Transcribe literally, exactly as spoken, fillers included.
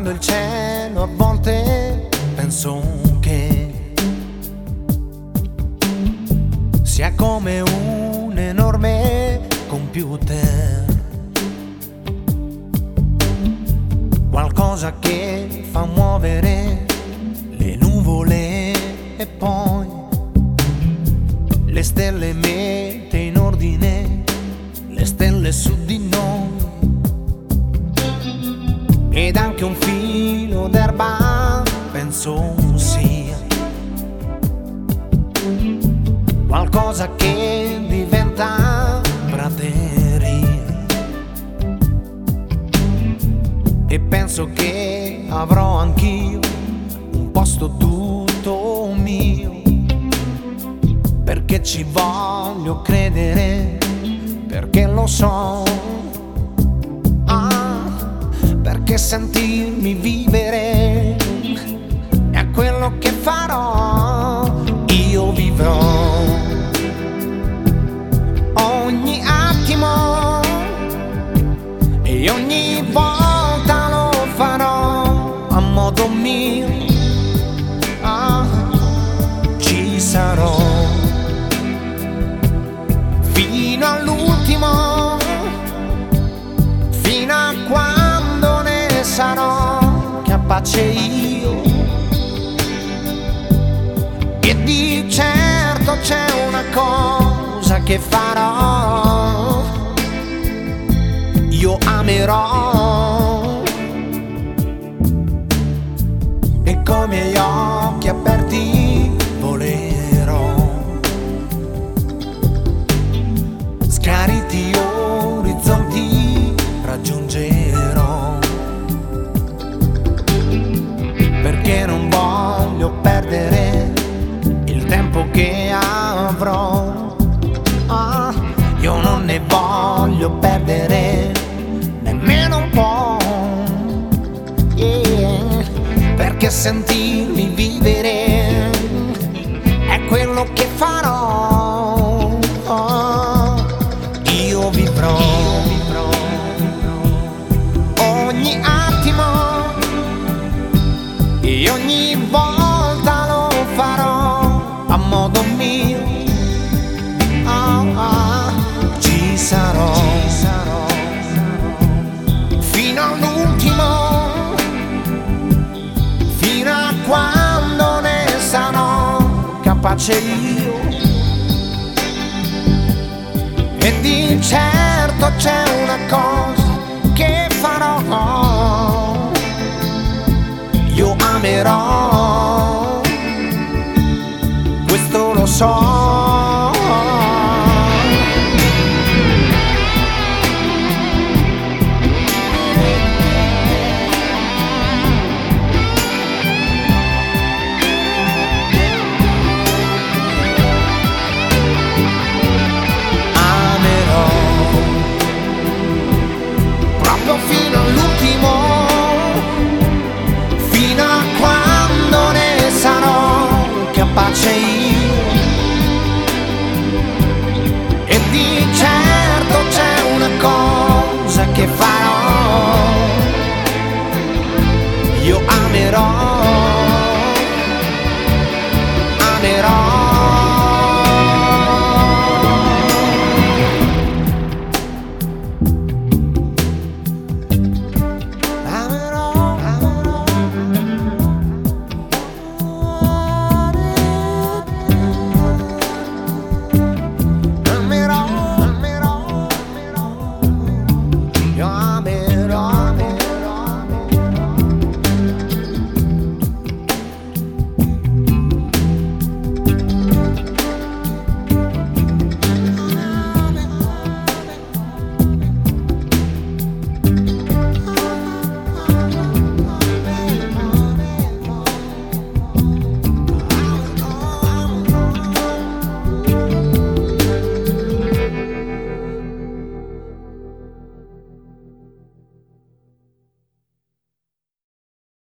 guardando il cielo a volte penso che sia come un enorme computer, qualcosa che fa muovere le nuvole e poi le stelle mette in ordine le stelle su di noi, ed anche un filo d'erba penso sia qualcosa che diventa prateria, e penso che avrò anch'io un posto tutto mio, perché ci voglio credere, perché lo so, ah, perché sentirmi vivere è quello che farò. Io vivrò ogni attimo e ogni volta lo farò a modo mio, ah, ci sarò fino all'ultimo, fino a quando ne sarò capace io. E di certo c'è una cosa che farò: io amerò, e coi miei occhi aperti volerò, schiariti orizzonti raggiungerò, perché non voglio perdere il tempo che avrò, ah, io non ne voglio perdere nemmeno un po', yeah, perché sentirmi vivere è quello che farò, oh, io vivrò ogni attimo e ogni volta lo farò a modo mio, ah, ah, ci sarò, fino all'ultimo, fino a quando ne sarò capace io. E di certo c'è una cosa che farò: io amerò, questo lo so.